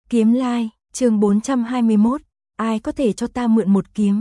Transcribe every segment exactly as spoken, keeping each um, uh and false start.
Kiếm Lai, chương bốn trăm hai mươi mốt, ai có thể cho ta mượn một kiếm?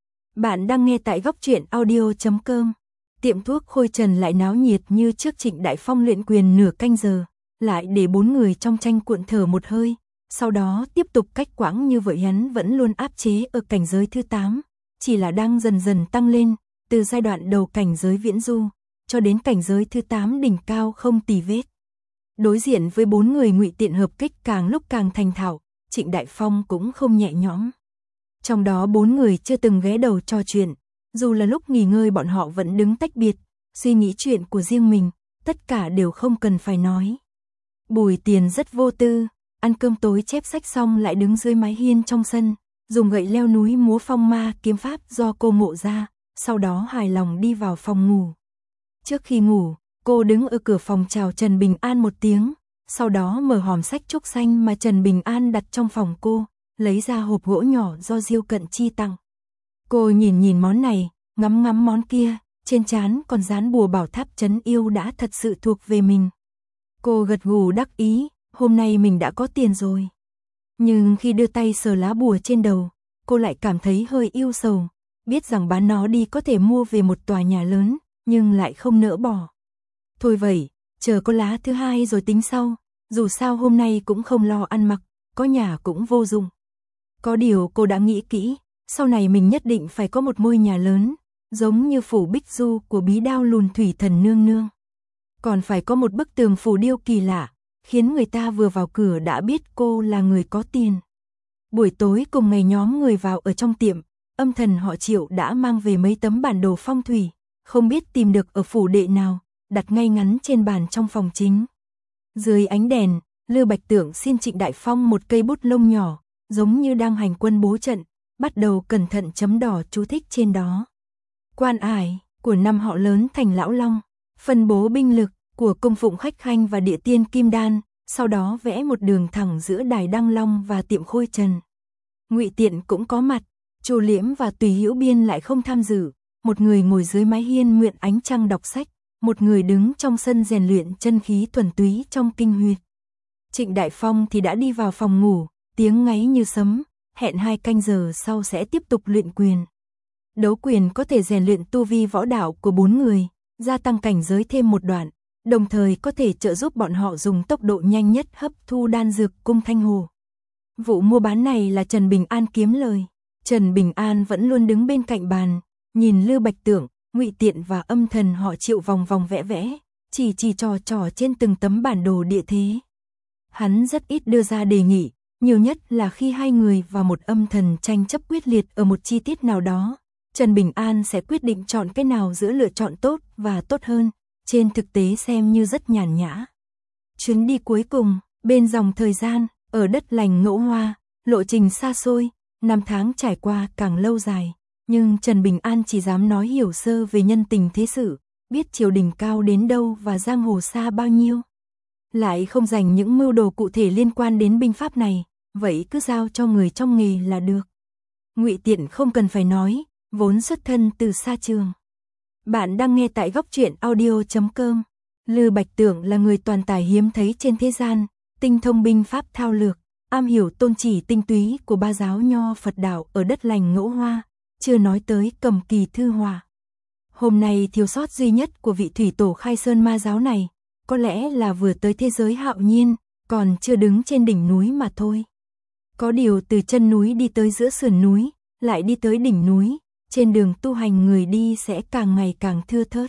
Bạn đang nghe tại góc truyện audio chấm com. Tiệm thuốc Khôi Trần lại náo nhiệt như trước Trịnh Đại Phong luyện quyền nửa canh giờ, lại để bốn người trong tranh cuộn thở một hơi, sau đó tiếp tục cách quãng như vậy. Hắn vẫn luôn áp chế ở cảnh giới thứ tám, chỉ là đang dần dần tăng lên, từ giai đoạn đầu cảnh giới viễn du, cho đến cảnh giới thứ tám đỉnh cao không tì vết. Đối diện với bốn người Ngụy Tiện hợp kích càng lúc càng thành thạo, Trịnh Đại Phong cũng không nhẹ nhõm. Trong đó bốn người chưa từng ghé đầu trò chuyện, dù là lúc nghỉ ngơi bọn họ vẫn đứng tách biệt, suy nghĩ chuyện của riêng mình, tất cả đều không cần phải nói. Bùi Tiền rất vô tư, ăn cơm tối chép sách xong lại đứng dưới mái hiên trong sân, dùng gậy leo núi múa phong ma kiếm pháp do cô ngộ ra, sau đó hài lòng đi vào phòng ngủ. Trước khi ngủ, cô đứng ở cửa phòng chào Trần Bình An một tiếng, sau đó mở hòm sách trúc xanh mà Trần Bình An đặt trong phòng cô, lấy ra hộp gỗ nhỏ do Diêu Cận Chi tặng. Cô nhìn nhìn món này, ngắm ngắm món kia, trên trán còn dán bùa bảo tháp trấn yêu đã thật sự thuộc về mình. Cô gật gù đắc ý, hôm nay mình đã có tiền rồi. Nhưng khi đưa tay sờ lá bùa trên đầu, cô lại cảm thấy hơi ưu sầu, biết rằng bán nó đi có thể mua về một tòa nhà lớn, nhưng lại không nỡ bỏ. Thôi vậy, chờ có lá thứ hai rồi tính sau, dù sao hôm nay cũng không lo ăn mặc, có nhà cũng vô dụng. Có điều cô đã nghĩ kỹ, sau này mình nhất định phải có một ngôi nhà lớn, giống như phủ Bích Du của Bí Đao Lùn Thủy Thần nương nương. Còn phải có một bức tường phủ điêu kỳ lạ, khiến người ta vừa vào cửa đã biết cô là người có tiền. Buổi tối cùng ngày nhóm người vào ở trong tiệm, âm thần họ Triệu đã mang về mấy tấm bản đồ phong thủy, không biết tìm được ở phủ đệ nào, đặt ngay ngắn trên bàn trong phòng chính. Dưới ánh đèn, Lưu Bạch Tưởng xin Trịnh Đại Phong một cây bút lông nhỏ, giống như đang hành quân bố trận, bắt đầu cẩn thận chấm đỏ chú thích trên đó. Quan ải của năm họ lớn thành Lão Long, phân bố binh lực của cung phụng Khách Khanh và địa tiên Kim Đan, sau đó vẽ một đường thẳng giữa đài Đăng Long và tiệm Khôi Trần. Ngụy Tiện cũng có mặt, Chu Liễm và Tùy Hữu Biên lại không tham dự, một người ngồi dưới mái hiên nguyện ánh trăng đọc sách, một người đứng trong sân rèn luyện chân khí thuần túy trong kinh huyệt. Trịnh Đại Phong thì đã đi vào phòng ngủ, tiếng ngáy như sấm, hẹn hai canh giờ sau sẽ tiếp tục luyện quyền. Đấu quyền có thể rèn luyện tu vi võ đạo của bốn người, gia tăng cảnh giới thêm một đoạn, đồng thời có thể trợ giúp bọn họ dùng tốc độ nhanh nhất hấp thu đan dược cung Thanh Hồ. Vụ mua bán này là Trần Bình An kiếm lời. Trần Bình An vẫn luôn đứng bên cạnh bàn, nhìn Lưu Bạch Tưởng, Ngụy Tiện và âm thần họ Triệu vòng vòng vẽ vẽ, chỉ chỉ trò trò trên từng tấm bản đồ địa thế. Hắn rất ít đưa ra đề nghị, nhiều nhất là khi hai người và một âm thần tranh chấp quyết liệt ở một chi tiết nào đó, Trần Bình An sẽ quyết định chọn cái nào giữa lựa chọn tốt và tốt hơn, trên thực tế xem như rất nhàn nhã. Chuyến đi cuối cùng, bên dòng thời gian, ở đất lành Ngẫu Hoa, lộ trình xa xôi, năm tháng trải qua càng lâu dài, nhưng Trần Bình An chỉ dám nói hiểu sơ về nhân tình thế sự, biết triều đình cao đến đâu và giang hồ xa bao nhiêu. Lại không dành những mưu đồ cụ thể liên quan đến binh pháp này, vậy cứ giao cho người trong nghề là được. Ngụy Tiện không cần phải nói, vốn xuất thân từ xa trường. Bạn đang nghe tại góc truyện audio chấm com. Lưu Bạch Tưởng là người toàn tài hiếm thấy trên thế gian, tinh thông binh pháp thao lược, am hiểu tôn chỉ tinh túy của ba giáo nho Phật đạo ở đất lành Ngẫu Hoa, chưa nói tới Cầm Kỳ Thư Hòa. Hôm nay thiếu sót duy nhất của vị thủy tổ Khai Sơn ma giáo này, có lẽ là vừa tới thế giới Hạo Nhiên, còn chưa đứng trên đỉnh núi mà thôi. Có điều từ chân núi đi tới giữa sườn núi, lại đi tới đỉnh núi, trên đường tu hành người đi sẽ càng ngày càng thưa thớt.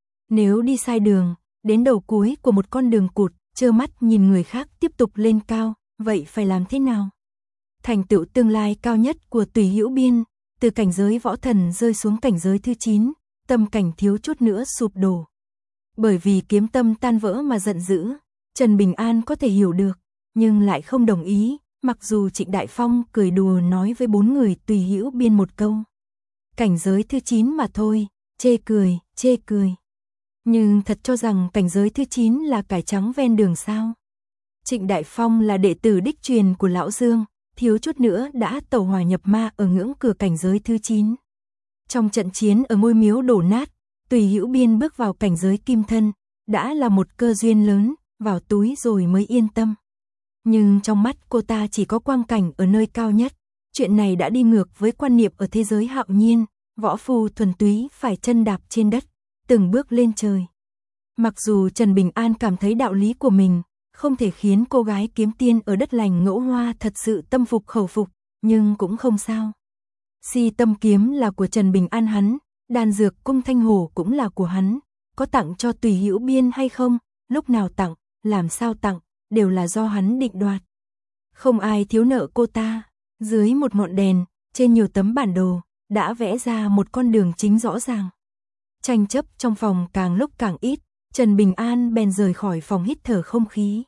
Nếu đi sai đường, đến đầu cuối của một con đường cụt, trơ mắt nhìn người khác tiếp tục lên cao, vậy phải làm thế nào? Thành tựu tương lai cao nhất của Tùy Hữu Biên, từ cảnh giới võ thần rơi xuống cảnh giới thứ chín, tâm cảnh thiếu chút nữa sụp đổ. Bởi vì kiếm tâm tan vỡ mà giận dữ, Trần Bình An có thể hiểu được, nhưng lại không đồng ý, mặc dù Trịnh Đại Phong cười đùa nói với bốn người Tùy Hữu Biên một câu. Cảnh giới thứ chín mà thôi, chê cười, chê cười. Nhưng thật cho rằng cảnh giới thứ chín là cải trắng ven đường sao? Trịnh Đại Phong là đệ tử đích truyền của Lão Dương, thiếu chút nữa đã tẩu hỏa nhập ma ở ngưỡng cửa cảnh giới thứ chín. Trong trận chiến ở ngôi miếu đổ nát, Tùy Hữu Biên bước vào cảnh giới kim thân, đã là một cơ duyên lớn, vào túi rồi mới yên tâm. Nhưng trong mắt cô ta chỉ có quang cảnh ở nơi cao nhất. Chuyện này đã đi ngược với quan niệm ở thế giới hạo nhiên, võ phu thuần túy phải chân đạp trên đất, từng bước lên trời. Mặc dù Trần Bình An cảm thấy đạo lý của mình không thể khiến cô gái kiếm tiên ở đất lành Ngẫu Hoa thật sự tâm phục khẩu phục, nhưng cũng không sao. Si Tâm kiếm là của Trần Bình An hắn, đan dược cung Thanh Hổ cũng là của hắn, có tặng cho Tùy Hữu Biên hay không, lúc nào tặng, làm sao tặng, đều là do hắn định đoạt. Không ai thiếu nợ cô ta. Dưới một ngọn đèn, trên nhiều tấm bản đồ, đã vẽ ra một con đường chính rõ ràng. Tranh chấp trong phòng càng lúc càng ít, Trần Bình An bèn rời khỏi phòng hít thở không khí.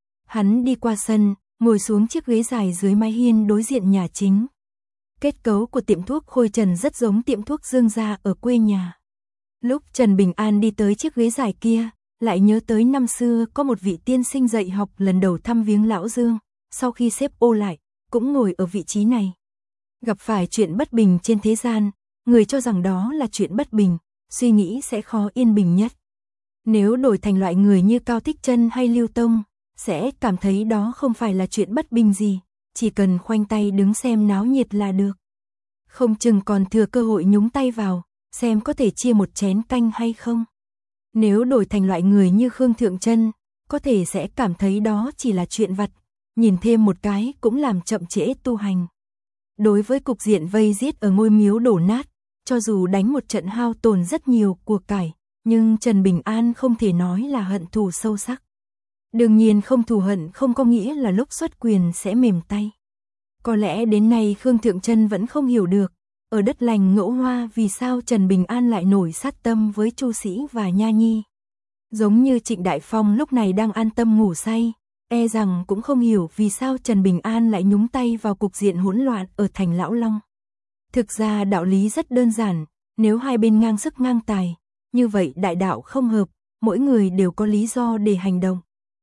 Hắn đi qua sân, ngồi xuống chiếc ghế dài dưới mái hiên đối diện nhà chính. Kết cấu của tiệm thuốc Khôi Trần rất giống tiệm thuốc Dương gia ở quê nhà. Lúc Trần Bình An đi tới chiếc ghế dài kia, lại nhớ tới năm xưa có một vị tiên sinh dạy học lần đầu thăm viếng lão Dương, sau khi xếp ô lại, cũng ngồi ở vị trí này. Gặp phải chuyện bất bình trên thế gian, người cho rằng đó là chuyện bất bình, suy nghĩ sẽ khó yên bình nhất. Nếu đổi thành loại người như Cao Thích Trân hay Lưu Tông, sẽ cảm thấy đó không phải là chuyện bất bình gì, chỉ cần khoanh tay đứng xem náo nhiệt là được. Không chừng còn thừa cơ hội nhúng tay vào, xem có thể chia một chén canh hay không. Nếu đổi thành loại người như Khương Thượng Trân, có thể sẽ cảm thấy đó chỉ là chuyện vặt, nhìn thêm một cái cũng làm chậm trễ tu hành. Đối với cục diện vây giết ở ngôi miếu đổ nát, cho dù đánh một trận hao tổn rất nhiều của cải, nhưng Trần Bình An không thể nói là hận thù sâu sắc. Đương nhiên không thù hận không có nghĩa là lúc xuất quyền sẽ mềm tay. Có lẽ đến nay Khương Thượng Trân vẫn không hiểu được, ở đất lành Ngẫu Hoa vì sao Trần Bình An lại nổi sát tâm với Chu Sĩ và Nha Nhi. Giống như Trịnh Đại Phong lúc này đang an tâm ngủ say, e rằng cũng không hiểu vì sao Trần Bình An lại nhúng tay vào cục diện hỗn loạn ở thành Lão Long. Thực ra đạo lý rất đơn giản, nếu hai bên ngang sức ngang tài, như vậy đại đạo không hợp, mỗi người đều có lý do để hành động.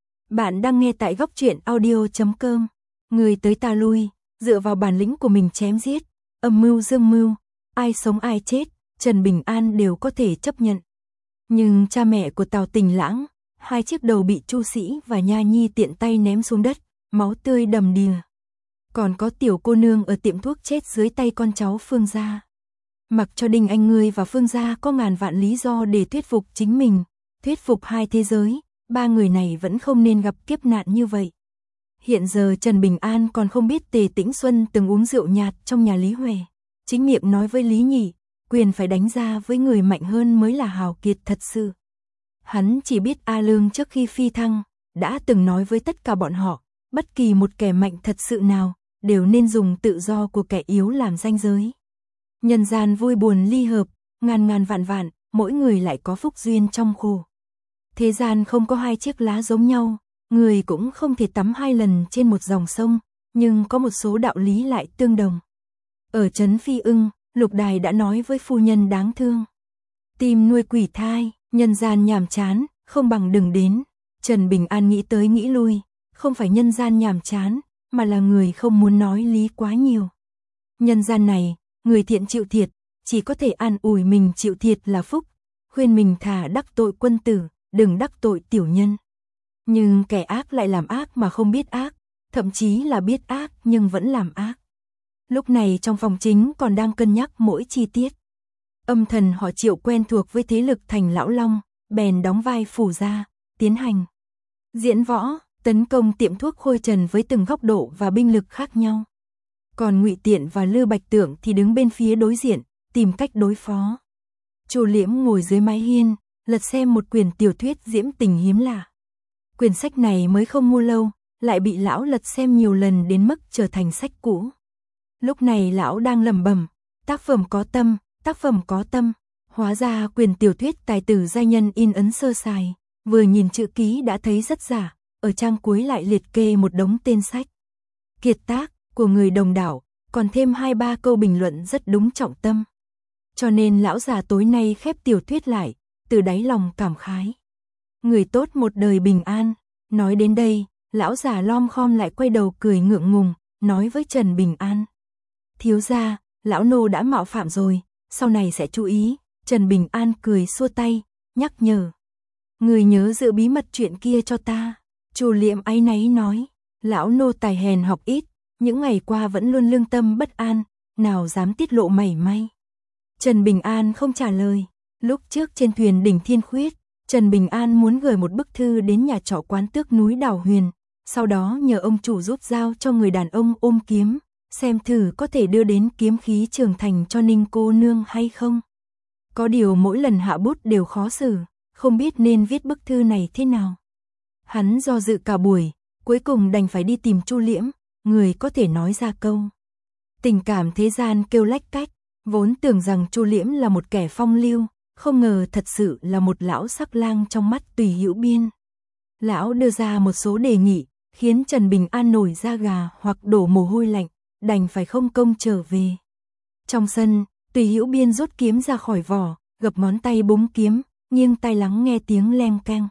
Bạn đang nghe tại góc truyện audio chấm com, người tới ta lui, dựa vào bản lĩnh của mình chém giết, âm mưu dương mưu, ai sống ai chết, Trần Bình An đều có thể chấp nhận. Nhưng cha mẹ của Tào Tình Lãng, hai chiếc đầu bị Chu Sĩ và Nha Nhi tiện tay ném xuống đất, máu tươi đầm đìa. Còn có tiểu cô nương ở tiệm thuốc chết dưới tay con cháu Phương gia. Mặc cho Đinh Anh ngươi và Phương gia có ngàn vạn lý do để thuyết phục chính mình, thuyết phục hai thế giới, ba người này vẫn không nên gặp kiếp nạn như vậy. Hiện giờ Trần Bình An còn không biết Tề Tĩnh Xuân từng uống rượu nhạt trong nhà Lý Huệ, chính miệng nói với Lý Nhị, quyền phải đánh ra với người mạnh hơn mới là hào kiệt thật sự. Hắn chỉ biết A Lương trước khi phi thăng, đã từng nói với tất cả bọn họ, bất kỳ một kẻ mạnh thật sự nào, đều nên dùng tự do của kẻ yếu làm ranh giới. Nhân gian vui buồn ly hợp, ngàn ngàn vạn vạn, mỗi người lại có phúc duyên trong khổ. Thế gian không có hai chiếc lá giống nhau, người cũng không thể tắm hai lần trên một dòng sông, nhưng có một số đạo lý lại tương đồng. Ở trấn Phi Ưng, Lục Đài đã nói với phu nhân đáng thương. Tìm nuôi quỷ thai, nhân gian nhàm chán, không bằng đừng đến. Trần Bình An nghĩ tới nghĩ lui, không phải nhân gian nhàm chán, mà là người không muốn nói lý quá nhiều. Nhân gian này, người thiện chịu thiệt, chỉ có thể an ủi mình chịu thiệt là phúc, khuyên mình thà đắc tội quân tử, đừng đắc tội tiểu nhân. Nhưng kẻ ác lại làm ác mà không biết ác, thậm chí là biết ác nhưng vẫn làm ác. Lúc này trong phòng chính còn đang cân nhắc mỗi chi tiết. Âm thần họ Triệu quen thuộc với thế lực thành Lão Long, bèn đóng vai phủ gia, tiến hành diễn võ, tấn công tiệm thuốc Khôi Trần với từng góc độ và binh lực khác nhau. Còn Ngụy Tiện và Lư Bạch Tượng thì đứng bên phía đối diện, tìm cách đối phó. Chu Liễm ngồi dưới mái hiên, lật xem một quyển tiểu thuyết diễm tình hiếm lạ. Quyển sách này mới không mua lâu, lại bị lão lật xem nhiều lần đến mức trở thành sách cũ. Lúc này lão đang lẩm bẩm, tác phẩm có tâm, tác phẩm có tâm. Hóa ra quyển tiểu thuyết tài tử giai nhân in ấn sơ sài, vừa nhìn chữ ký đã thấy rất giả, ở trang cuối lại liệt kê một đống tên sách. Kiệt tác của người đồng đảo, còn thêm hai ba câu bình luận rất đúng trọng tâm. Cho nên lão già tối nay khép tiểu thuyết lại, từ đáy lòng cảm khái. Người tốt một đời bình an. Nói đến đây, lão già lom khom lại quay đầu cười ngượng ngùng, nói với Trần Bình An. Thiếu gia, lão nô đã mạo phạm rồi, sau này sẽ chú ý. Trần Bình An cười xua tay, nhắc nhở. Người nhớ giữ bí mật chuyện kia cho ta. Chu Liễm áy náy nói. Lão nô tài hèn học ít, những ngày qua vẫn luôn lương tâm bất an, nào dám tiết lộ mảy may. Trần Bình An không trả lời. Lúc trước trên thuyền đỉnh Thiên Khuyết, Trần Bình An muốn gửi một bức thư đến nhà trọ quán Tước núi Đào Huyền, sau đó nhờ ông chủ giúp giao cho người đàn ông ôm kiếm, xem thử có thể đưa đến kiếm khí trưởng thành cho Ninh cô nương hay không. Có điều mỗi lần hạ bút đều khó xử, không biết nên viết bức thư này thế nào. Hắn do dự cả buổi, cuối cùng đành phải đi tìm Chu Liễm, người có thể nói ra câu tình cảm thế gian kêu lách cách, vốn tưởng rằng Chu Liễm là một kẻ phong lưu, không ngờ thật sự là một lão sắc lang trong mắt Tùy Hữu Biên. Lão đưa ra một số đề nghị, khiến Trần Bình An nổi da gà hoặc đổ mồ hôi lạnh, đành phải không công trở về. Trong sân, Tùy Hữu Biên rút kiếm ra khỏi vỏ, gập ngón tay búng kiếm, nghiêng tai lắng nghe tiếng leng keng.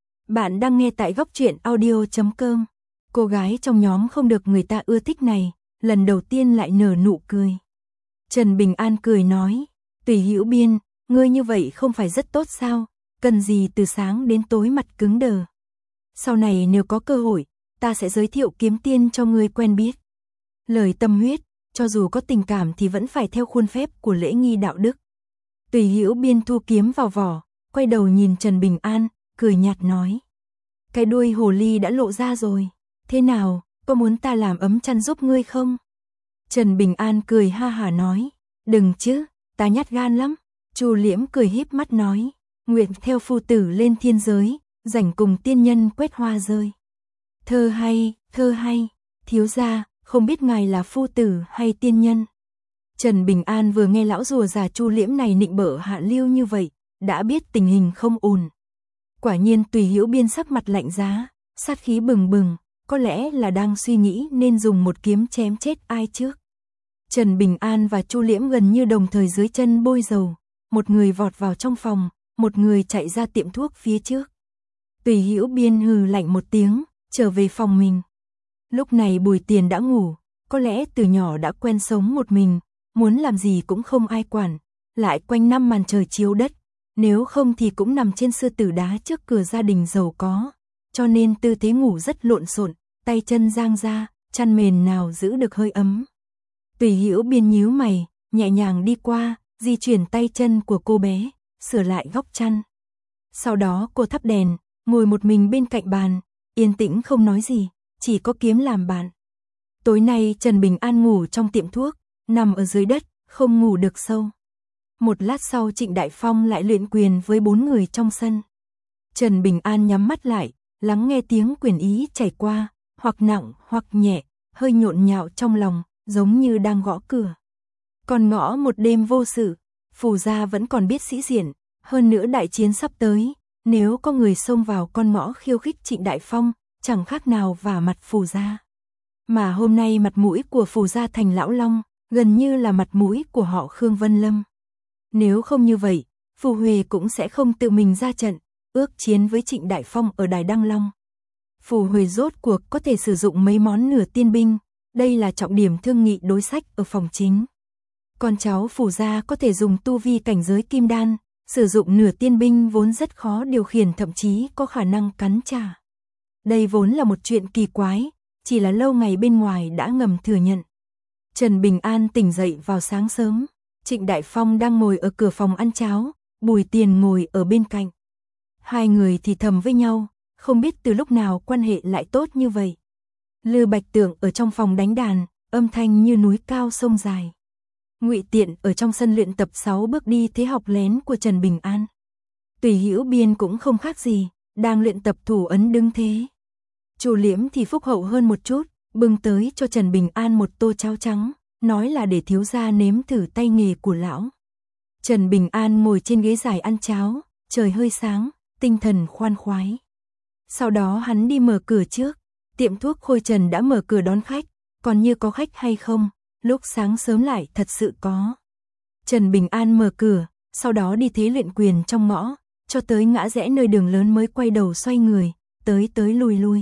Bạn đang nghe tại góc truyện audio chấm com. Cô gái trong nhóm không được người ta ưa thích này, lần đầu tiên lại nở nụ cười. Trần Bình An cười nói, Tùy Hữu Biên, ngươi như vậy không phải rất tốt sao, cần gì từ sáng đến tối mặt cứng đờ. Sau này nếu có cơ hội, ta sẽ giới thiệu kiếm tiên cho ngươi quen biết. Lời tâm huyết, cho dù có tình cảm thì vẫn phải theo khuôn phép của lễ nghi đạo đức. Tùy Hữu Biên thu kiếm vào vỏ, quay đầu nhìn Trần Bình An, cười nhạt nói. Cái đuôi hồ ly đã lộ ra rồi, thế nào, có muốn ta làm ấm chăn giúp ngươi không? Trần Bình An cười ha hả nói, đừng chứ, ta nhát gan lắm. Chu Liễm cười híp mắt nói, nguyện theo phu tử lên thiên giới, rảnh cùng tiên nhân quét hoa rơi. Thơ hay, thơ hay, thiếu gia, không biết ngài là phu tử hay tiên nhân. Trần Bình An vừa nghe lão rùa già Chu Liễm này nịnh bợ Hạ Lưu như vậy, đã biết tình hình không ổn. Quả nhiên Tùy Hữu Biên sắc mặt lạnh giá, sát khí bừng bừng, có lẽ là đang suy nghĩ nên dùng một kiếm chém chết ai trước. Trần Bình An và Chu Liễm gần như đồng thời dưới chân bôi dầu, một người vọt vào trong phòng, một người chạy ra tiệm thuốc phía trước. Tùy Hữu Biên hừ lạnh một tiếng, trở về phòng mình. Lúc này Bùi Tiền đã ngủ, có lẽ từ nhỏ đã quen sống một mình, muốn làm gì cũng không ai quản, lại quanh năm màn trời chiếu đất, nếu không thì cũng nằm trên sư tử đá trước cửa gia đình giàu có, cho nên tư thế ngủ rất lộn xộn, tay chân giang ra, chăn mền nào giữ được hơi ấm. Tùy Hữu Biên nhíu mày, nhẹ nhàng đi qua, di chuyển tay chân của cô bé, sửa lại góc chăn. Sau đó cô thắp đèn, ngồi một mình bên cạnh bàn, yên tĩnh không nói gì, chỉ có kiếm làm bạn. Tối nay Trần Bình An ngủ trong tiệm thuốc, nằm ở dưới đất, không ngủ được sâu. Một lát sau Trịnh Đại Phong lại luyện quyền với bốn người trong sân. Trần Bình An nhắm mắt lại, lắng nghe tiếng quyền ý chảy qua, hoặc nặng hoặc nhẹ, hơi nhộn nhạo trong lòng, giống như đang gõ cửa. Còn ngõ một đêm vô sự, Phù gia vẫn còn biết sĩ diện, hơn nữa đại chiến sắp tới, nếu có người xông vào con ngõ khiêu khích Trịnh Đại Phong, chẳng khác nào vả mặt Phù gia. Mà hôm nay mặt mũi của Phù gia thành lão long, gần như là mặt mũi của họ Khương Vân Lâm. Nếu không như vậy, Phù Huệ cũng sẽ không tự mình ra trận, ước chiến với Trịnh Đại Phong ở Đài Đăng Long. Phù Huệ rốt cuộc có thể sử dụng mấy món nửa tiên binh, đây là trọng điểm thương nghị đối sách ở phòng chính. Con cháu Phù gia có thể dùng tu vi cảnh giới kim đan, sử dụng nửa tiên binh vốn rất khó điều khiển, thậm chí có khả năng cắn trả. Đây vốn là một chuyện kỳ quái, chỉ là lâu ngày bên ngoài đã ngầm thừa nhận. Trần Bình An tỉnh dậy vào sáng sớm, Trịnh Đại Phong đang ngồi ở cửa phòng ăn cháo, Bùi Tiền ngồi ở bên cạnh. Hai người thì thầm với nhau, không biết từ lúc nào quan hệ lại tốt như vậy. Lư Bạch Tượng ở trong phòng đánh đàn, âm thanh như núi cao sông dài. Ngụy Tiện ở trong sân luyện tập sáu bước đi thế học lén của Trần Bình An. Tùy Hữu Biên cũng không khác gì, đang luyện tập thủ ấn đứng thế. Chu Liễm thì phúc hậu hơn một chút, bưng tới cho Trần Bình An một tô cháo trắng, nói là để thiếu gia nếm thử tay nghề của lão. Trần Bình An ngồi trên ghế dài ăn cháo, trời hơi sáng, tinh thần khoan khoái. Sau đó hắn đi mở cửa trước, tiệm thuốc Khôi Trần đã mở cửa đón khách, còn như có khách hay không, lúc sáng sớm lại thật sự có. Trần Bình An mở cửa, sau đó đi thế luyện quyền trong ngõ, cho tới ngã rẽ nơi đường lớn mới quay đầu xoay người, tới tới lui lui.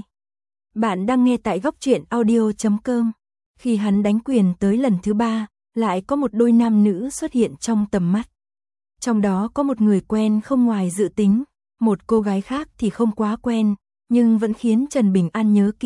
Bạn đang nghe tại góc truyện audio chấm com. Khi hắn đánh quyền tới lần thứ ba, lại có một đôi nam nữ xuất hiện trong tầm mắt. Trong đó có một người quen không ngoài dự tính, một cô gái khác thì không quá quen, nhưng vẫn khiến Trần Bình An nhớ kỹ,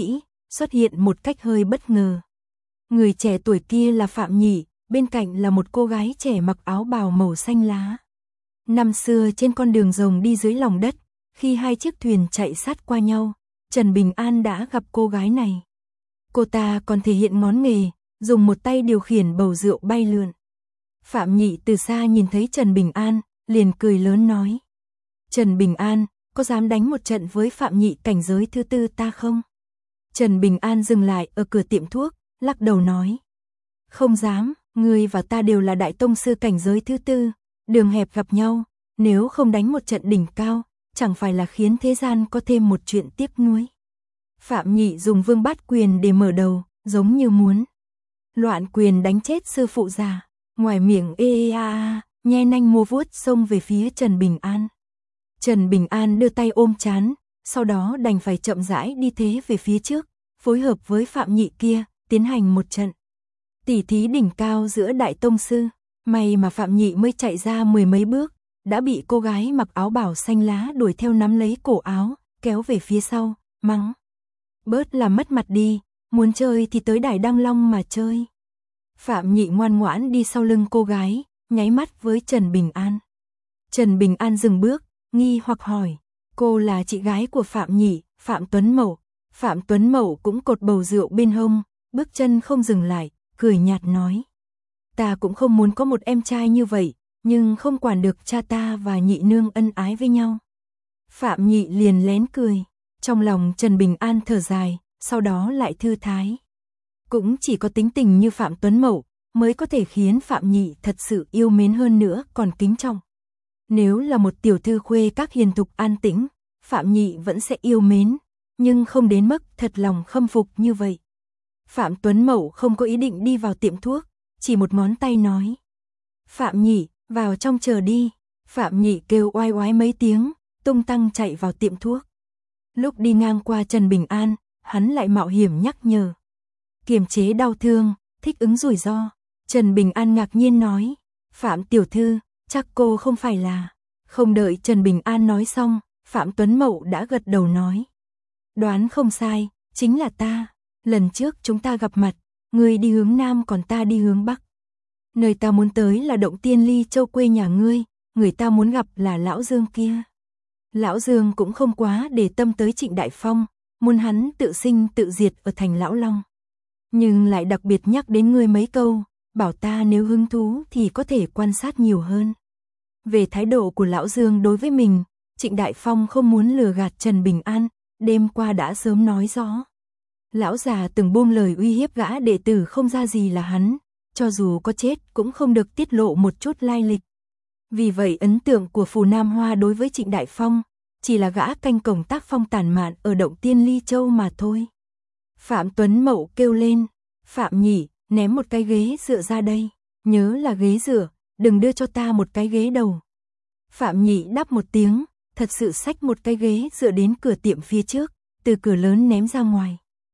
xuất hiện một cách hơi bất ngờ. Người trẻ tuổi kia là Phạm Nhị, bên cạnh là một cô gái trẻ mặc áo bào màu xanh lá. Năm xưa trên con đường rồng đi dưới lòng đất, khi hai chiếc thuyền chạy sát qua nhau, Trần Bình An đã gặp cô gái này. Cô ta còn thể hiện ngón nghề, dùng một tay điều khiển bầu rượu bay lượn. Phạm Nhị từ xa nhìn thấy Trần Bình An, liền cười lớn nói. Trần Bình An, có dám đánh một trận với Phạm Nhị cảnh giới thứ tư ta không? Trần Bình An dừng lại ở cửa tiệm thuốc, lắc đầu nói. Không dám, ngươi và ta đều là đại tông sư cảnh giới thứ tư, đường hẹp gặp nhau, nếu không đánh một trận đỉnh cao, chẳng phải là khiến thế gian có thêm một chuyện tiếc nuối. Phạm Nhị dùng vương bát quyền để mở đầu, giống như muốn loạn quyền đánh chết sư phụ già, ngoài miệng ê ê a a, nhe nanh mua vuốt xông về phía Trần Bình An. Trần Bình An đưa tay ôm trán, sau đó đành phải chậm rãi đi thế về phía trước, phối hợp với Phạm Nhị kia, tiến hành một trận tỉ thí đỉnh cao giữa đại tông sư. May mà Phạm Nhị mới chạy ra mười mấy bước, đã bị cô gái mặc áo bào xanh lá đuổi theo nắm lấy cổ áo, kéo về phía sau, mắng. Bớt làm mất mặt đi, muốn chơi thì tới Đài Đăng Long mà chơi. Phạm Nhị ngoan ngoãn đi sau lưng cô gái, nháy mắt với Trần Bình An. Trần Bình An dừng bước, nghi hoặc hỏi, cô là chị gái của Phạm Nhị, Phạm Tuấn Mậu. Phạm Tuấn Mậu cũng cột bầu rượu bên hông, bước chân không dừng lại, cười nhạt nói. Ta cũng không muốn có một em trai như vậy, nhưng không quản được cha ta và Nhị nương ân ái với nhau. Phạm Nhị liền lén cười, trong lòng Trần Bình An thở dài, sau đó lại thư thái. Cũng chỉ có tính tình như Phạm Tuấn Mậu mới có thể khiến Phạm Nhị thật sự yêu mến hơn nữa còn kính trọng. Nếu là một tiểu thư khuê các hiền thục an tĩnh, Phạm Nhị vẫn sẽ yêu mến, nhưng không đến mức thật lòng khâm phục như vậy. Phạm Tuấn Mậu không có ý định đi vào tiệm thuốc, chỉ một ngón tay nói. Phạm Nhị, vào trong chờ đi. Phạm Nhị kêu oai oái mấy tiếng, tung tăng chạy vào tiệm thuốc. Lúc đi ngang qua Trần Bình An, hắn lại mạo hiểm nhắc nhở. Kiềm chế đau thương, thích ứng rủi ro. Trần Bình An ngạc nhiên nói. Phạm tiểu thư, chắc cô không phải là... Không đợi Trần Bình An nói xong, Phạm Tuấn Mậu đã gật đầu nói. Đoán không sai, chính là ta. Lần trước chúng ta gặp mặt, ngươi đi hướng Nam còn ta đi hướng Bắc. Nơi ta muốn tới là Động Tiên Ly Châu quê nhà ngươi, người ta muốn gặp là Lão Dương kia. Lão Dương cũng không quá để tâm tới Trịnh Đại Phong, muốn hắn tự sinh tự diệt ở thành Lão Long. Nhưng lại đặc biệt nhắc đến ngươi mấy câu, bảo ta nếu hứng thú thì có thể quan sát nhiều hơn. Về thái độ của Lão Dương đối với mình, Trịnh Đại Phong không muốn lừa gạt Trần Bình An, đêm qua đã sớm nói rõ. Lão già từng buông lời uy hiếp gã đệ tử không ra gì là hắn, cho dù có chết cũng không được tiết lộ một chút lai lịch. Vì vậy ấn tượng của Phù Nam Hoa đối với Trịnh Đại Phong chỉ là gã canh cổng tác phong tàn mạn ở Động Tiên Ly Châu mà thôi. Phạm Tuấn Mậu kêu lên, Phạm Nhị, ném một cái ghế dựa ra đây, nhớ là ghế dựa, đừng đưa cho ta một cái ghế đầu. Phạm Nhị đáp một tiếng, thật sự xách một cái ghế dựa đến cửa tiệm phía trước, từ cửa lớn ném ra ngoài.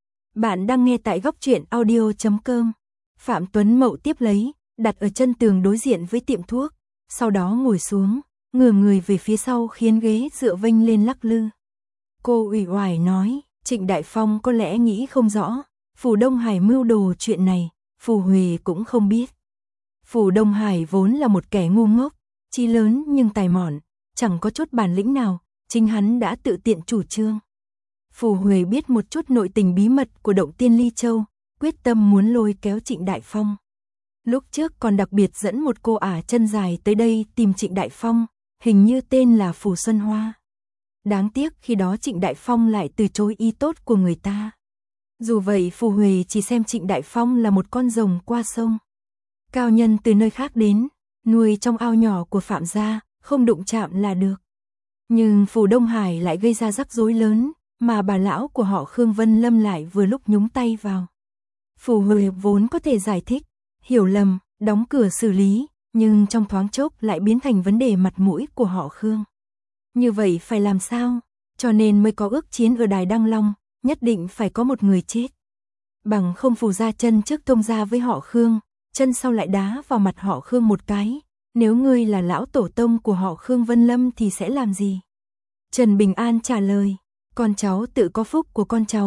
Bạn đang nghe tại góc truyện audio chấm com. Phạm Tuấn Mậu tiếp lấy, đặt ở chân tường đối diện với tiệm thuốc, sau đó ngồi xuống, ngửa người về phía sau khiến ghế dựa vênh lên lắc lư. Cô ủy oải nói, Trịnh Đại Phong có lẽ nghĩ không rõ, Phù Đông Hải mưu đồ chuyện này, Phù Huệ cũng không biết. Phù Đông Hải vốn là một kẻ ngu ngốc, chí lớn nhưng tài mọn, chẳng có chút bản lĩnh nào, chính hắn đã tự tiện chủ trương. Phù Huệ biết một chút nội tình bí mật của Động Tiên Ly Châu, quyết tâm muốn lôi kéo Trịnh Đại Phong. Lúc trước còn đặc biệt dẫn một cô ả chân dài tới đây tìm Trịnh Đại Phong, hình như tên là Phù Xuân Hoa. Đáng tiếc khi đó Trịnh Đại Phong lại từ chối ý tốt của người ta. Dù vậy Phù Huệ chỉ xem Trịnh Đại Phong là một con rồng qua sông. Cao nhân từ nơi khác đến, nuôi trong ao nhỏ của Phạm gia, không đụng chạm là được. Nhưng Phù Đông Hải lại gây ra rắc rối lớn, mà bà lão của họ Khương Vân Lâm lại vừa lúc nhúng tay vào. Phù Huệ vốn có thể giải thích, hiểu lầm, đóng cửa xử lý, nhưng trong thoáng chốc lại biến thành vấn đề mặt mũi của họ Khương. Như vậy phải làm sao? Cho nên mới có ước chiến ở Đài Đăng Long, nhất định phải có một người chết. Bằng không Phù ra chân trước thông ra với họ Khương, chân sau lại đá vào mặt họ Khương một cái. Nếu ngươi là lão tổ tông của họ Khương Vân Lâm thì sẽ làm gì? Trần Bình An trả lời, con cháu tự có phúc của con cháu,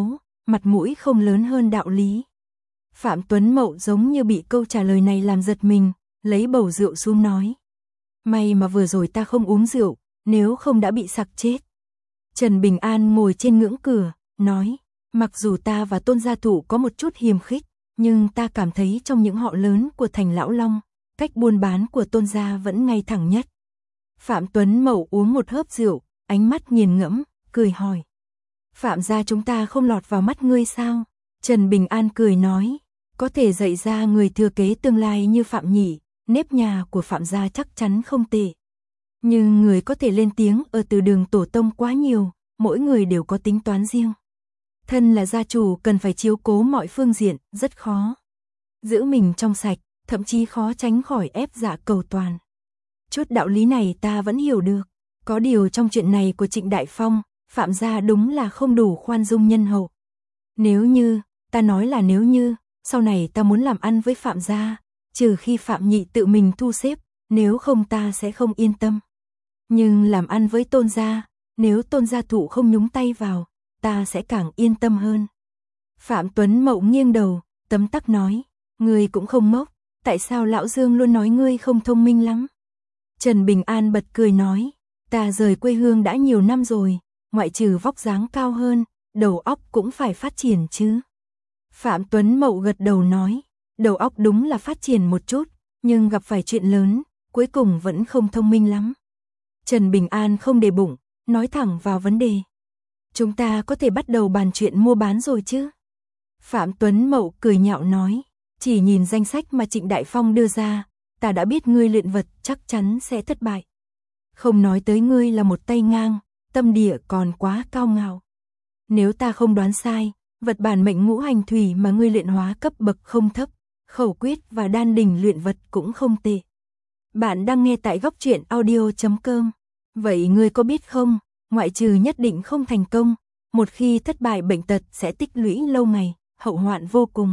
mặt mũi không lớn hơn đạo lý. Phạm Tuấn Mậu giống như bị câu trả lời này làm giật mình, lấy bầu rượu xuống nói. May mà vừa rồi ta không uống rượu, nếu không đã bị sặc chết. Trần Bình An ngồi trên ngưỡng cửa, nói, mặc dù ta và Tôn gia thủ có một chút hiềm khích, nhưng ta cảm thấy trong những họ lớn của thành Lão Long, cách buôn bán của Tôn gia vẫn ngay thẳng nhất. Phạm Tuấn Mậu uống một hớp rượu, ánh mắt nghiền ngẫm, cười hỏi. Phạm gia chúng ta không lọt vào mắt ngươi sao? Trần Bình An cười nói, có thể dạy ra người thừa kế tương lai như Phạm Nhị, nếp nhà của Phạm gia chắc chắn không tệ. Nhưng người có thể lên tiếng ở từ đường tổ tông quá nhiều, mỗi người đều có tính toán riêng. Thân là gia chủ cần phải chiếu cố mọi phương diện, rất khó. Giữ mình trong sạch, thậm chí khó tránh khỏi ép dạ cầu toàn. Chút đạo lý này ta vẫn hiểu được. Có điều trong chuyện này của Trịnh Đại Phong, Phạm gia đúng là không đủ khoan dung nhân hậu. Nếu như, ta nói là nếu như, sau này ta muốn làm ăn với Phạm gia, trừ khi Phạm Nhị tự mình thu xếp, nếu không ta sẽ không yên tâm. Nhưng làm ăn với Tôn gia, nếu Tôn gia thụ không nhúng tay vào, ta sẽ càng yên tâm hơn. Phạm Tuấn Mậu nghiêng đầu, tấm tắc nói, ngươi cũng không ngốc, tại sao lão Dương luôn nói ngươi không thông minh lắm? Trần Bình An bật cười nói, ta rời quê hương đã nhiều năm rồi, ngoại trừ vóc dáng cao hơn, đầu óc cũng phải phát triển chứ. Phạm Tuấn Mậu gật đầu nói, đầu óc đúng là phát triển một chút, nhưng gặp phải chuyện lớn, cuối cùng vẫn không thông minh lắm. Trần Bình An không để bụng, nói thẳng vào vấn đề. Chúng ta có thể bắt đầu bàn chuyện mua bán rồi chứ? Phạm Tuấn Mậu cười nhạo nói, chỉ nhìn danh sách mà Trịnh Đại Phong đưa ra, ta đã biết ngươi luyện vật chắc chắn sẽ thất bại. Không nói tới ngươi là một tay ngang, tâm địa còn quá cao ngạo. Nếu ta không đoán sai, vật bản mệnh ngũ hành thủy mà ngươi luyện hóa cấp bậc không thấp, khẩu quyết và đan đỉnh luyện vật cũng không tệ. Bạn đang nghe tại góc truyện audio chấm com. Vậy ngươi có biết không, ngoại trừ nhất định không thành công, một khi thất bại bệnh tật sẽ tích lũy lâu ngày, hậu hoạn vô cùng.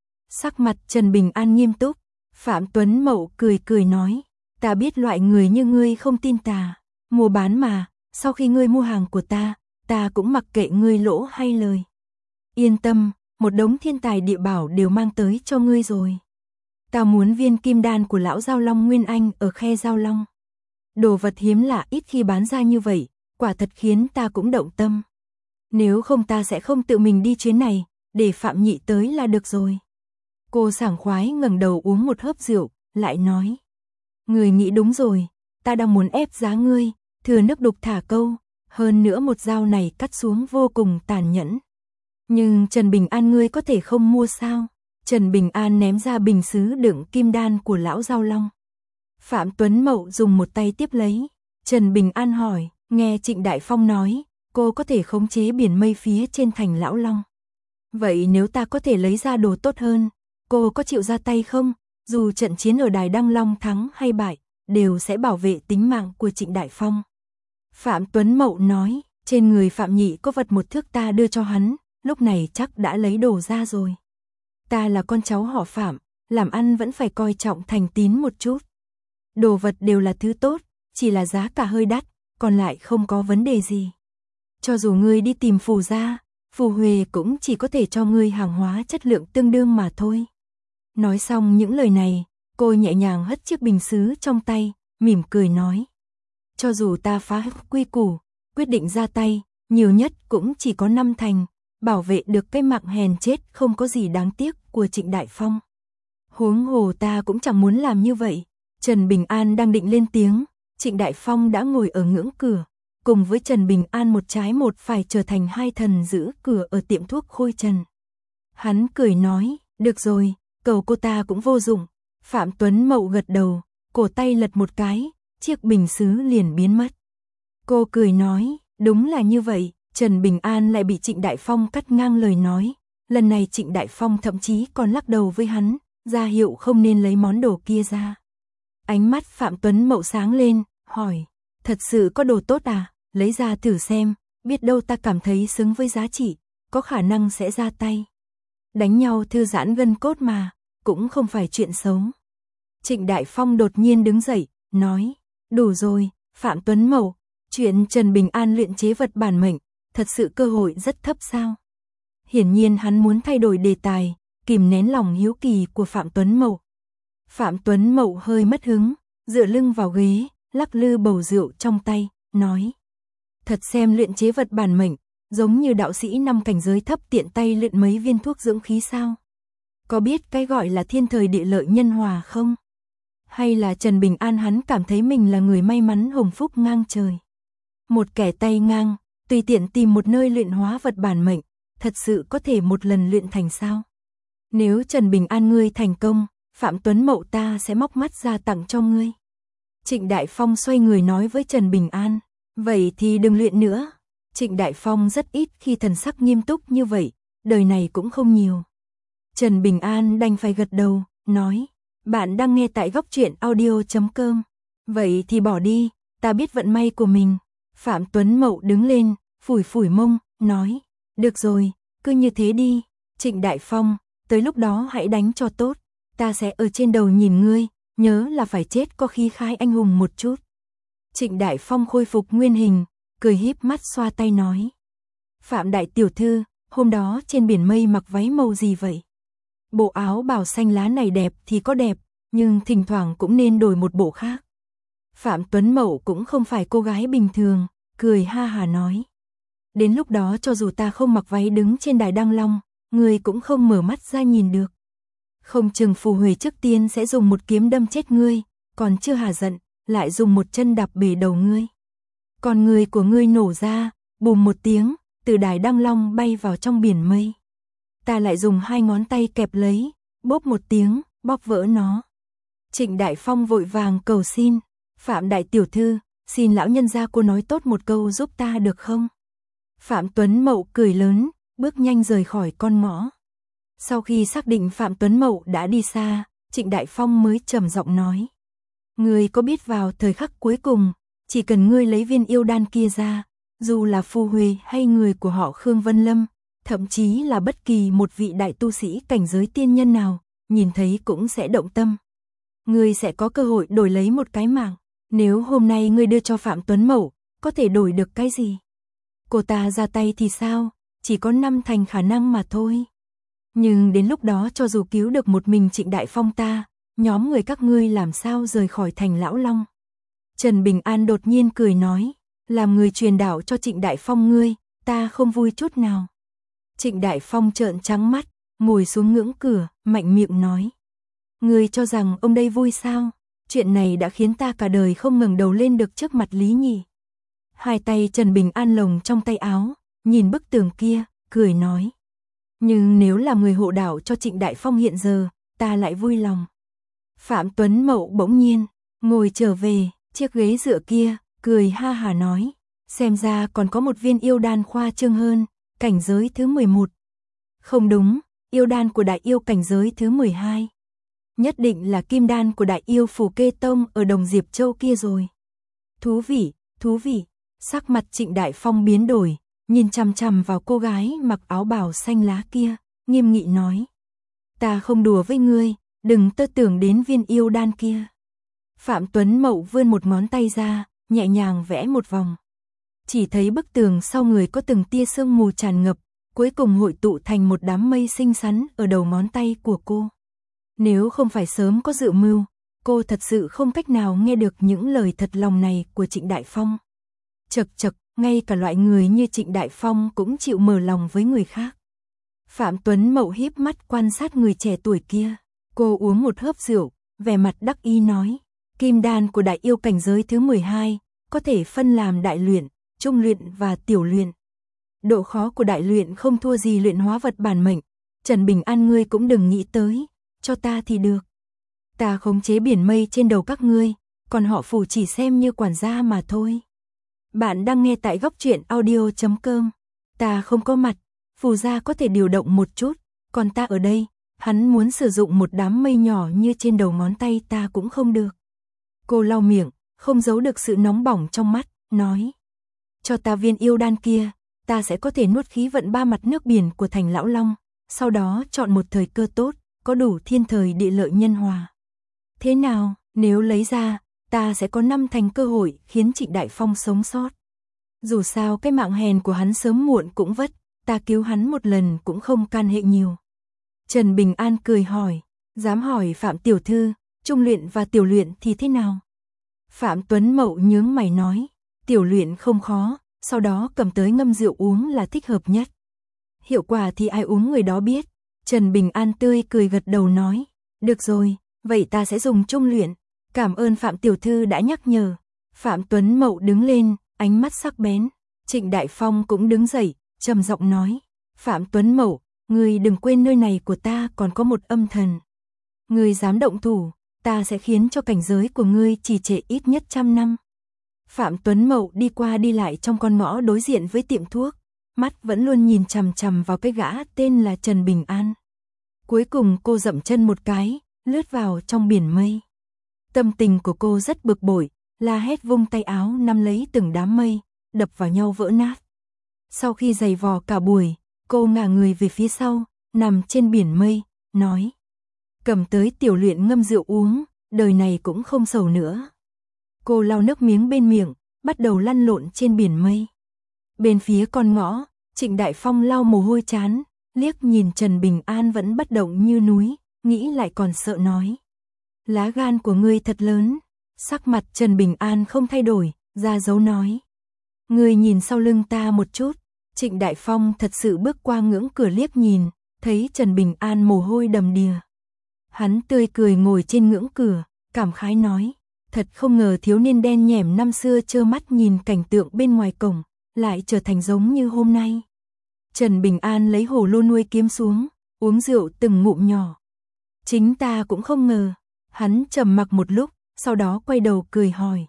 Sắc mặt Trần Bình An nghiêm túc, Phạm Tuấn Mậu cười cười nói, ta biết loại người như ngươi không tin tà, mua bán mà, sau khi ngươi mua hàng của ta, ta cũng mặc kệ ngươi lỗ hay lời. Yên tâm, một đống thiên tài địa bảo đều mang tới cho ngươi rồi. Ta muốn viên kim đan của lão Giao Long Nguyên Anh ở khe Giao Long. Đồ vật hiếm lạ ít khi bán ra như vậy, quả thật khiến ta cũng động tâm. Nếu không ta sẽ không tự mình đi chuyến này, để Phạm Nhị tới là được rồi. Cô sảng khoái ngẩng đầu uống một hớp rượu, lại nói. Người nghĩ đúng rồi, ta đang muốn ép giá ngươi, thừa nước đục thả câu, hơn nữa một dao này cắt xuống vô cùng tàn nhẫn. Nhưng Trần Bình An ngươi có thể không mua sao? Trần Bình An ném ra bình sứ đựng kim đan của lão Giao Long. Phạm Tuấn Mậu dùng một tay tiếp lấy. Trần Bình An hỏi, nghe Trịnh Đại Phong nói, cô có thể khống chế biển mây phía trên thành Lão Long. Vậy nếu ta có thể lấy ra đồ tốt hơn, cô có chịu ra tay không? Dù trận chiến ở Đài Đăng Long thắng hay bại, đều sẽ bảo vệ tính mạng của Trịnh Đại Phong. Phạm Tuấn Mậu nói, trên người Phạm Nhị có vật một thước ta đưa cho hắn, lúc này chắc đã lấy đồ ra rồi. Ta là con cháu họ Phạm, làm ăn vẫn phải coi trọng thành tín một chút. Đồ vật đều là thứ tốt, chỉ là giá cả hơi đắt, còn lại không có vấn đề gì. Cho dù ngươi đi tìm phù gia, phù huề cũng chỉ có thể cho ngươi hàng hóa chất lượng tương đương mà thôi. Nói xong những lời này, cô nhẹ nhàng hất chiếc bình sứ trong tay, mỉm cười nói. Cho dù ta phá quy củ, quyết định ra tay, nhiều nhất cũng chỉ có năm thành, bảo vệ được cái mạng hèn chết không có gì đáng tiếc của Trịnh Đại Phong. Huống hồ ta cũng chẳng muốn làm như vậy. Trần Bình An đang định lên tiếng, Trịnh Đại Phong đã ngồi ở ngưỡng cửa, cùng với Trần Bình An một trái một phải trở thành hai thần giữ cửa ở tiệm thuốc Khôi Trần. Hắn cười nói, được rồi, cầu cô ta cũng vô dụng. Phạm Tuấn Mậu gật đầu, cổ tay lật một cái, chiếc bình sứ liền biến mất. Cô cười nói, đúng là như vậy. Trần Bình An lại bị Trịnh Đại Phong cắt ngang lời nói. Lần này Trịnh Đại Phong thậm chí còn lắc đầu với hắn, ra hiệu không nên lấy món đồ kia ra. Ánh mắt Phạm Tuấn Mậu sáng lên, hỏi, thật sự có đồ tốt à, lấy ra thử xem, biết đâu ta cảm thấy xứng với giá trị, có khả năng sẽ ra tay. Đánh nhau thư giãn gân cốt mà, cũng không phải chuyện xấu. Trịnh Đại Phong đột nhiên đứng dậy, nói, đủ rồi, Phạm Tuấn Mậu, chuyện Trần Bình An luyện chế vật bản mệnh, thật sự cơ hội rất thấp sao? Hiển nhiên hắn muốn thay đổi đề tài, kìm nén lòng hiếu kỳ của Phạm Tuấn Mậu. Phạm Tuấn Mậu hơi mất hứng, dựa lưng vào ghế, lắc lư bầu rượu trong tay, nói. Thật xem luyện chế vật bản mệnh, giống như đạo sĩ năm cảnh giới thấp tiện tay luyện mấy viên thuốc dưỡng khí sao? Có biết cái gọi là thiên thời địa lợi nhân hòa không? Hay là Trần Bình An hắn cảm thấy mình là người may mắn hồng phúc ngang trời? Một kẻ tay ngang, tùy tiện tìm một nơi luyện hóa vật bản mệnh, thật sự có thể một lần luyện thành sao? Nếu Trần Bình An ngươi thành công, Phạm Tuấn Mậu ta sẽ móc mắt ra tặng cho ngươi. Trịnh Đại Phong xoay người nói với Trần Bình An, vậy thì đừng luyện nữa. Trịnh Đại Phong rất ít khi thần sắc nghiêm túc như vậy, đời này cũng không nhiều. Trần Bình An đành phải gật đầu, nói, bạn đang nghe tại góc truyện audio chấm com. Vậy thì bỏ đi, ta biết vận may của mình. Phạm Tuấn Mậu đứng lên, phủi phủi mông, nói, được rồi, cứ như thế đi. Trịnh Đại Phong, tới lúc đó hãy đánh cho tốt, ta sẽ ở trên đầu nhìn ngươi, nhớ là phải chết có khí khái anh hùng một chút. Trịnh Đại Phong khôi phục nguyên hình, cười híp mắt xoa tay nói. Phạm Đại Tiểu Thư, hôm đó trên biển mây mặc váy màu gì vậy? Bộ áo bào xanh lá này đẹp thì có đẹp, nhưng thỉnh thoảng cũng nên đổi một bộ khác. Phạm Tuấn Mậu cũng không phải cô gái bình thường, cười ha hà nói. Đến lúc đó cho dù ta không mặc váy đứng trên đài Đăng Long, ngươi cũng không mở mắt ra nhìn được. Không chừng Phù Huệ trước tiên sẽ dùng một kiếm đâm chết ngươi, còn chưa hà giận, lại dùng một chân đạp bể đầu ngươi. Còn người của ngươi nổ ra, bùm một tiếng, từ đài Đăng Long bay vào trong biển mây. Ta lại dùng hai ngón tay kẹp lấy, bóp một tiếng, bóp vỡ nó. Trịnh Đại Phong vội vàng cầu xin, Phạm Đại Tiểu Thư, xin lão nhân gia cô nói tốt một câu giúp ta được không? Phạm Tuấn Mậu cười lớn, bước nhanh rời khỏi con ngõ. Sau khi xác định Phạm Tuấn Mậu đã đi xa, Trịnh Đại Phong mới trầm giọng nói. Ngươi có biết vào thời khắc cuối cùng, chỉ cần ngươi lấy viên yêu đan kia ra, dù là Phù Huệ hay người của họ Khương Vân Lâm, thậm chí là bất kỳ một vị đại tu sĩ cảnh giới tiên nhân nào, nhìn thấy cũng sẽ động tâm. Ngươi sẽ có cơ hội đổi lấy một cái mạng. Nếu hôm nay ngươi đưa cho Phạm Tuấn Mậu, có thể đổi được cái gì? Cô ta ra tay thì sao? Chỉ có năm thành khả năng mà thôi. Nhưng đến lúc đó cho dù cứu được một mình Trịnh Đại Phong ta, nhóm người các ngươi làm sao rời khỏi thành Lão Long? Trần Bình An đột nhiên cười nói, làm người truyền đạo cho Trịnh Đại Phong ngươi, ta không vui chút nào. Trịnh Đại Phong trợn trắng mắt, ngồi xuống ngưỡng cửa, mạnh miệng nói. Ngươi cho rằng ông đây vui sao? Chuyện này đã khiến ta cả đời không ngẩng đầu lên được trước mặt Lý Nhị. Hai tay Trần Bình An lồng trong tay áo, nhìn bức tường kia, cười nói. Nhưng nếu là người hộ đạo cho Trịnh Đại Phong hiện giờ, ta lại vui lòng. Phạm Tuấn Mậu bỗng nhiên, ngồi trở về, chiếc ghế dựa kia, cười ha hà nói. Xem ra còn có một viên yêu đan khoa trương hơn, cảnh giới thứ mười một. Không đúng, yêu đan của đại yêu cảnh giới thứ mười hai. Nhất định là kim đan của đại yêu Phù Kê Tông ở Đồng Diệp Châu kia rồi. Thú vị, thú vị, sắc mặt Trịnh Đại Phong biến đổi, nhìn chằm chằm vào cô gái mặc áo bào xanh lá kia, nghiêm nghị nói. Ta không đùa với ngươi, đừng tơ tưởng đến viên yêu đan kia. Phạm Tuấn Mậu vươn một ngón tay ra, nhẹ nhàng vẽ một vòng. Chỉ thấy bức tường sau người có từng tia sương mù tràn ngập, cuối cùng hội tụ thành một đám mây xinh xắn ở đầu ngón tay của cô. Nếu không phải sớm có dự mưu, cô thật sự không cách nào nghe được những lời thật lòng này của Trịnh Đại Phong. Chật chật, ngay cả loại người như Trịnh Đại Phong cũng chịu mở lòng với người khác. Phạm Tuấn Mậu híp mắt quan sát người trẻ tuổi kia. Cô uống một hớp rượu, vẻ mặt đắc ý nói. Kim đan của đại yêu cảnh giới thứ mười hai, có thể phân làm đại luyện, trung luyện và tiểu luyện. Độ khó của đại luyện không thua gì luyện hóa vật bản mệnh. Trần Bình An ngươi cũng đừng nghĩ tới, cho ta thì được. Ta khống chế biển mây trên đầu các ngươi, còn họ Phù chỉ xem như quản gia mà thôi. Bạn đang nghe tại góc truyện audio chấm com. Ta không có mặt, Phù gia có thể điều động một chút, còn ta ở đây, hắn muốn sử dụng một đám mây nhỏ như trên đầu ngón tay ta cũng không được. Cô lau miệng, không giấu được sự nóng bỏng trong mắt, nói. Cho ta viên yêu đan kia, ta sẽ có thể nuốt khí vận ba mặt nước biển của thành Lão Long, sau đó chọn một thời cơ tốt, có đủ thiên thời địa lợi nhân hòa. Thế nào, nếu lấy ra, ta sẽ có năm thành cơ hội khiến Trịnh Đại Phong sống sót. Dù sao cái mạng hèn của hắn sớm muộn cũng vất, ta cứu hắn một lần cũng không can hệ nhiều. Trần Bình An cười hỏi, dám hỏi Phạm tiểu thư, trung luyện và tiểu luyện thì thế nào? Phạm Tuấn Mậu nhướng mày nói, tiểu luyện không khó, sau đó cầm tới ngâm rượu uống là thích hợp nhất. Hiệu quả thì ai uống người đó biết. Trần Bình An tươi cười gật đầu nói, được rồi, vậy ta sẽ dùng trung luyện, cảm ơn Phạm tiểu thư đã nhắc nhở. Phạm Tuấn Mậu đứng lên, ánh mắt sắc bén. Trịnh Đại Phong cũng đứng dậy, trầm giọng nói, Phạm Tuấn Mậu, ngươi đừng quên nơi này của ta còn có một âm thần. Ngươi dám động thủ, ta sẽ khiến cho cảnh giới của ngươi trì trệ ít nhất trăm năm. Phạm Tuấn Mậu đi qua đi lại trong con ngõ đối diện với tiệm thuốc, mắt vẫn luôn nhìn chằm chằm vào cái gã tên là Trần Bình An. Cuối cùng cô dậm chân một cái, lướt vào trong biển mây. Tâm tình của cô rất bực bội, la hét vung tay áo nắm lấy từng đám mây, đập vào nhau vỡ nát. Sau khi giày vò cả buổi, cô ngả người về phía sau, nằm trên biển mây, nói, cầm tới tiểu luyện ngâm rượu uống, đời này cũng không sầu nữa. Cô lau nước miếng bên miệng, bắt đầu lăn lộn trên biển mây. Bên phía con ngõ, Trịnh Đại Phong lau mồ hôi chán, liếc nhìn Trần Bình An vẫn bất động như núi, nghĩ lại còn sợ nói, lá gan của ngươi thật lớn. Sắc mặt Trần Bình An không thay đổi, ra dấu nói, ngươi nhìn sau lưng ta một chút. Trịnh Đại Phong thật sự bước qua ngưỡng cửa liếc nhìn, thấy Trần Bình An mồ hôi đầm đìa. Hắn tươi cười ngồi trên ngưỡng cửa, cảm khái nói, thật không ngờ thiếu niên đen nhẻm năm xưa trơ mắt nhìn cảnh tượng bên ngoài cổng, lại trở thành giống như hôm nay. Trần Bình An lấy hồ lô nuôi kiếm xuống, uống rượu từng ngụm nhỏ. Chính ta cũng không ngờ. Hắn trầm mặc một lúc, sau đó quay đầu cười hỏi,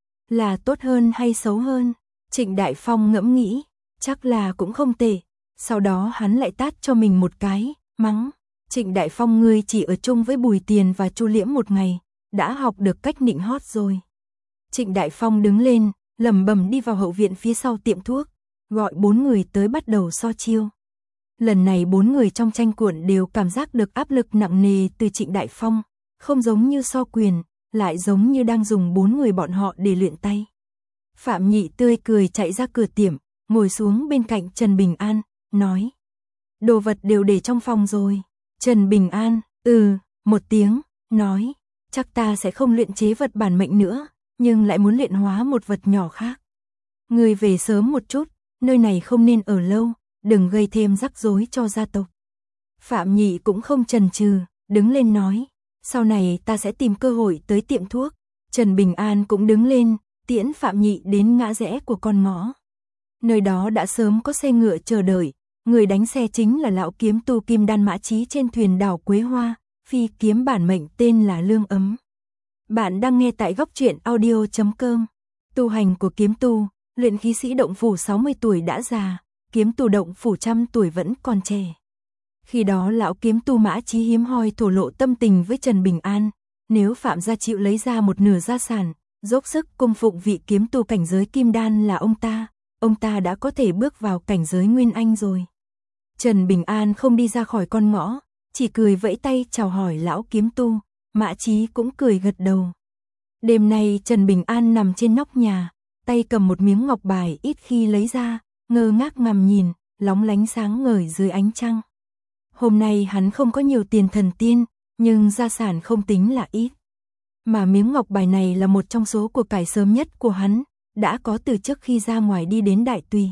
là tốt hơn hay xấu hơn? Trịnh Đại Phong ngẫm nghĩ, chắc là cũng không tệ. Sau đó hắn lại tát cho mình một cái, mắng, Trịnh Đại Phong ngươi chỉ ở chung với Bùi Tiền và Chu Liễm một ngày, đã học được cách nịnh hót rồi. Trịnh Đại Phong đứng lên, lẩm bẩm đi vào hậu viện phía sau tiệm thuốc, gọi bốn người tới bắt đầu so chiêu. Lần này bốn người trong tranh cuộn đều cảm giác được áp lực nặng nề từ Trịnh Đại Phong, không giống như so quyền, lại giống như đang dùng bốn người bọn họ để luyện tay. Phạm Nhị tươi cười chạy ra cửa tiệm, ngồi xuống bên cạnh Trần Bình An, nói, đồ vật đều để trong phòng rồi. Trần Bình An, ừ, một tiếng, nói, chắc ta sẽ không luyện chế vật bản mệnh nữa, nhưng lại muốn luyện hóa một vật nhỏ khác. Người về sớm một chút, nơi này không nên ở lâu, đừng gây thêm rắc rối cho gia tộc. Phạm Nhị cũng không chần chừ, đứng lên nói, sau này ta sẽ tìm cơ hội tới tiệm thuốc. Trần Bình An cũng đứng lên, tiễn Phạm Nhị đến ngã rẽ của con ngõ. Nơi đó đã sớm có xe ngựa chờ đợi, người đánh xe chính là lão kiếm tu Kim Đan Mã Chí trên thuyền đảo Quế Hoa, phi kiếm bản mệnh tên là Lương Ấm. Bạn đang nghe tại góc truyện audio chấm com. Tu hành của kiếm tu, luyện khí sĩ động phủ sáu mươi tuổi đã già, kiếm tu động phủ trăm tuổi vẫn còn trẻ. Khi đó lão kiếm tu Mã Chí hiếm hoi thổ lộ tâm tình với Trần Bình An, nếu Phạm gia chịu lấy ra một nửa gia sản, dốc sức cung phụng vị kiếm tu cảnh giới Kim Đan là ông ta, ông ta đã có thể bước vào cảnh giới Nguyên Anh rồi. Trần Bình An không đi ra khỏi con ngõ, chỉ cười vẫy tay chào hỏi lão kiếm tu, Mã Chí cũng cười gật đầu. Đêm nay Trần Bình An nằm trên nóc nhà, tay cầm một miếng ngọc bài ít khi lấy ra, ngơ ngác ngắm nhìn, lóng lánh sáng ngời dưới ánh trăng. Hôm nay hắn không có nhiều tiền thần tiên, nhưng gia sản không tính là ít. Mà miếng ngọc bài này là một trong số của cải sớm nhất của hắn, đã có từ trước khi ra ngoài đi đến Đại Tùy.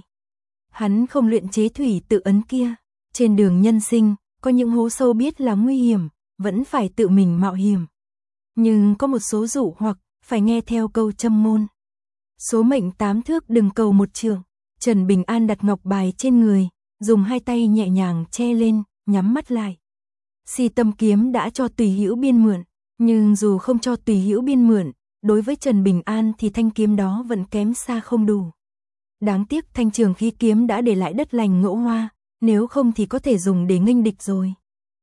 Hắn không luyện chế thủy tự ấn kia, trên đường nhân sinh, có những hố sâu biết là nguy hiểm, vẫn phải tự mình mạo hiểm. Nhưng có một số dụ hoặc, phải nghe theo câu châm ngôn. Số mệnh tám thước đừng cầu một trượng. Trần Bình An đặt ngọc bài trên người, dùng hai tay nhẹ nhàng che lên, nhắm mắt lại. Si Tâm kiếm đã cho Tùy Hữu Biên mượn, nhưng dù không cho Tùy Hữu Biên mượn, đối với Trần Bình An thì thanh kiếm đó vẫn kém xa không đủ. Đáng tiếc thanh trường khí kiếm đã để lại đất lành ngỗ hoa, nếu không thì có thể dùng để nghênh địch rồi.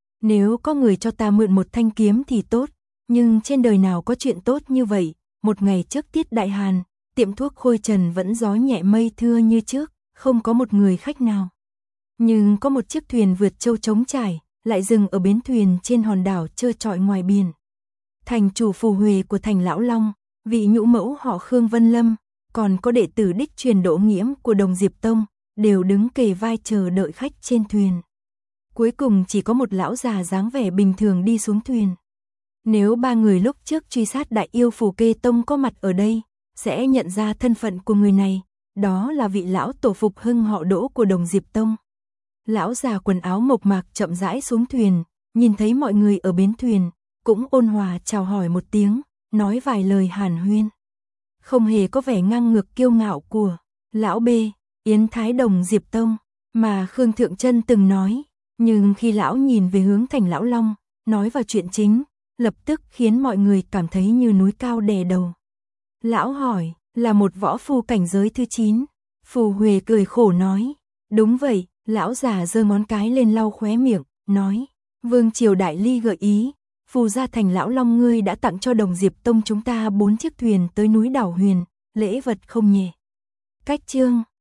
Nếu có người cho ta mượn một thanh kiếm thì tốt, nhưng trên đời nào có chuyện tốt như vậy. Một ngày trước tiết đại hàn, tiệm thuốc Khôi Trần vẫn gió nhẹ mây thưa như trước, không có một người khách nào. Nhưng có một chiếc thuyền vượt châu trống trải, lại dừng ở bến thuyền trên hòn đảo trơ trọi ngoài biển. Thành chủ phù huệ của thành Lão Long, vị nhũ mẫu họ Khương Vân Lâm, còn có đệ tử đích truyền Đỗ Nghiễm của Đồng Diệp Tông, đều đứng kề vai chờ đợi khách trên thuyền. Cuối cùng chỉ có một lão già dáng vẻ bình thường đi xuống thuyền. Nếu ba người lúc trước truy sát đại yêu Phù Kê Tông có mặt ở đây, sẽ nhận ra thân phận của người này, đó là vị lão tổ Phục Hưng họ Đỗ của Đồng Diệp Tông. Lão già quần áo mộc mạc chậm rãi xuống thuyền, nhìn thấy mọi người ở bến thuyền, cũng ôn hòa chào hỏi một tiếng, nói vài lời hàn huyên. Không hề có vẻ ngang ngược kiêu ngạo của lão B, Yến Thái Đồng Diệp Tông, mà Khương Thượng Chân từng nói, nhưng khi lão nhìn về hướng Thành Lão Long, nói vào chuyện chính, lập tức khiến mọi người cảm thấy như núi cao đè đầu. Lão hỏi, là một võ phu cảnh giới thứ chín, Phù Huệ cười khổ nói, đúng vậy. Lão già giơ ngón cái lên lau khóe miệng, nói, Vương Triều Đại Ly gợi ý, Phù gia Thành Lão Long ngươi đã tặng cho Đồng Diệp Tông chúng ta bốn chiếc thuyền tới núi Đảo Huyền, lễ vật không nhẹ. Cách chương